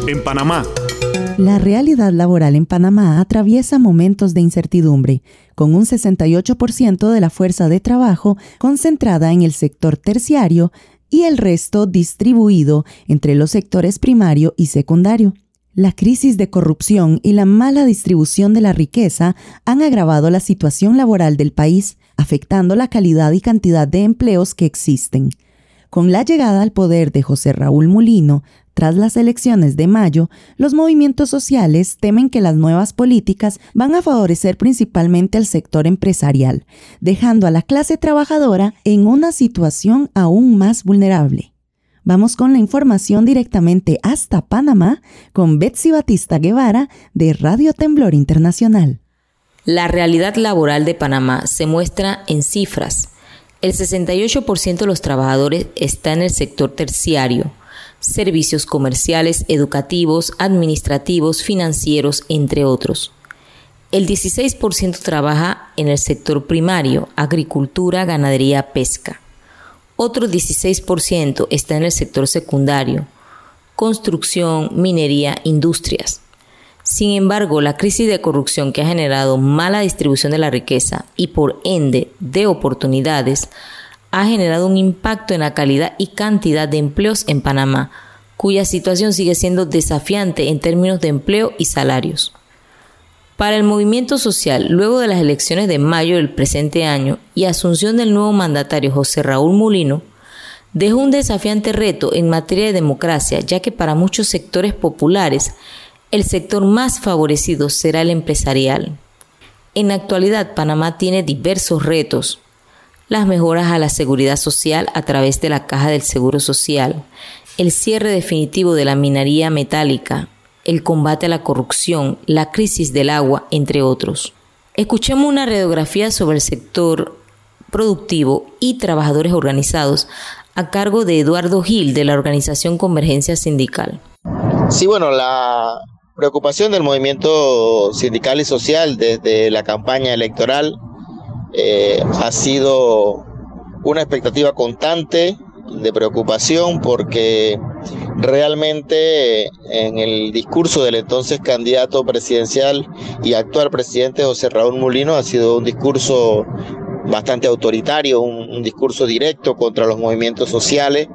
en Panamá. La realidad laboral en Panamá atraviesa momentos de incertidumbre, con un 68% de la fuerza de trabajo concentrada en el sector terciario y el resto distribuido entre los sectores primario y secundario. La crisis de corrupción y la mala distribución de la riqueza han agravado la situación laboral del país, afectando la calidad y cantidad de empleos que existen. Con la llegada al poder de José Raúl Mulino, tras las elecciones de mayo, los movimientos sociales temen que las nuevas políticas van a favorecer principalmente al sector empresarial, dejando a la clase trabajadora en una situación aún más vulnerable. Vamos con la información directamente hasta Panamá con Betsy Batista Guevara de Radio Temblor Internacional. La realidad laboral de Panamá se muestra en cifras. El 68% de los trabajadores está en el sector terciario, servicios comerciales, educativos, administrativos, financieros, entre otros. El 16% trabaja en el sector primario, agricultura, ganadería, pesca. Otro 16% está en el sector secundario, construcción, minería, industrias. Sin embargo, la crisis de corrupción que ha generado mala distribución de la riqueza y por ende de oportunidades ha generado un impacto en la calidad y cantidad de empleos en Panamá, cuya situación sigue siendo desafiante en términos de empleo y salarios. Para el movimiento social, luego de las elecciones de mayo del presente año y asunción del nuevo mandatario José Raúl Mulino, dejó un desafiante reto en materia de democracia, ya que para muchos sectores populares, el sector más favorecido será el empresarial. En la actualidad, Panamá tiene diversos retos: las mejoras a la seguridad social a través de la Caja del Seguro Social, el cierre definitivo de la minería metálica, el combate a la corrupción, la crisis del agua, entre otros. Escuchemos una radiografía sobre el sector productivo y trabajadores organizados a cargo de Eduardo Gil de la organización Convergencia Sindical. Sí, bueno, la preocupación del movimiento sindical y social desde la campaña electoral ha sido una expectativa constante de preocupación, porque realmente en el discurso del entonces candidato presidencial y actual presidente José Raúl Mulino ha sido un discurso bastante autoritario, un discurso directo contra los movimientos sociales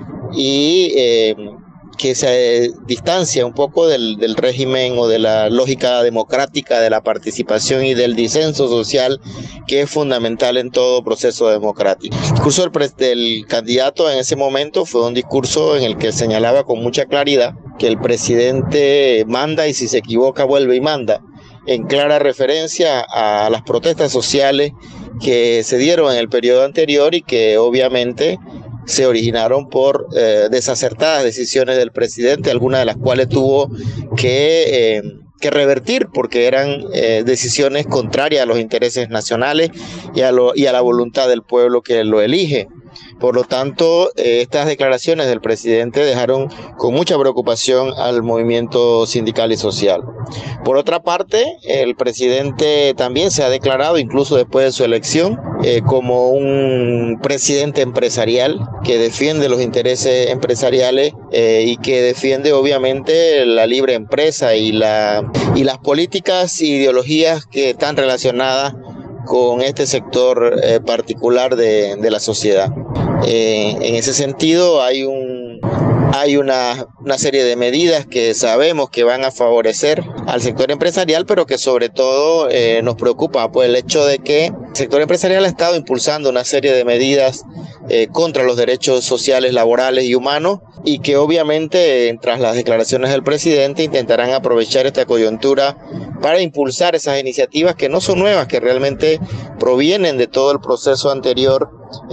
y que se distancia un poco del régimen o de la lógica democrática de la participación y del disenso social, que es fundamental en todo proceso democrático. El discurso del candidato en ese momento fue un discurso en el que señalaba con mucha claridad que el presidente manda y si se equivoca vuelve y manda, en clara referencia a las protestas sociales que se dieron en el periodo anterior y que obviamente se originaron por desacertadas decisiones del presidente, algunas de las cuales tuvo que revertir porque eran decisiones contrarias a los intereses nacionales y a la voluntad del pueblo que lo elige. Por lo tanto, estas declaraciones del presidente dejaron con mucha preocupación al movimiento sindical y social. Por otra parte, el presidente también se ha declarado, incluso después de su elección, como un presidente empresarial que defiende los intereses empresariales y que defiende obviamente la libre empresa y las políticas e ideologías que están relacionadas con este sector particular de la sociedad. En ese sentido hay una serie de medidas que sabemos que van a favorecer al sector empresarial, pero que sobre todo nos preocupa por el hecho de que el sector empresarial ha estado impulsando una serie de medidas contra los derechos sociales, laborales y humanos, y que obviamente tras las declaraciones del presidente intentarán aprovechar esta coyuntura para impulsar esas iniciativas que no son nuevas, que realmente provienen de todo el proceso anterior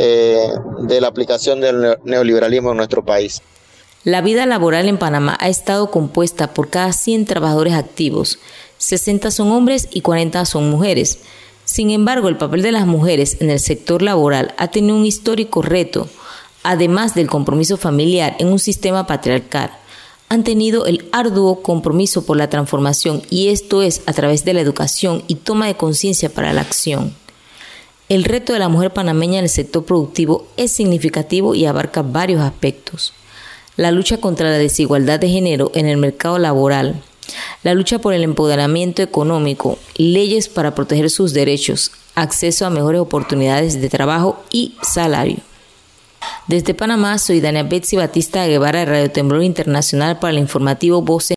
de la aplicación del neoliberalismo en nuestro país. La vida laboral en Panamá ha estado compuesta por cada 100 trabajadores activos, 60 son hombres y 40 son mujeres. Sin embargo, el papel de las mujeres en el sector laboral ha tenido un histórico reto, además del compromiso familiar en un sistema patriarcal. Han tenido el arduo compromiso por la transformación, y esto es a través de la educación y toma de conciencia para la acción. El reto de la mujer panameña en el sector productivo es significativo y abarca varios aspectos. la lucha contra la desigualdad de género en el mercado laboral, la lucha por el empoderamiento económico, leyes para proteger sus derechos, acceso a mejores oportunidades de trabajo y salario. Desde Panamá, soy Dania Betsy Batista Guevara de Radio Temblor Internacional para el informativo Voces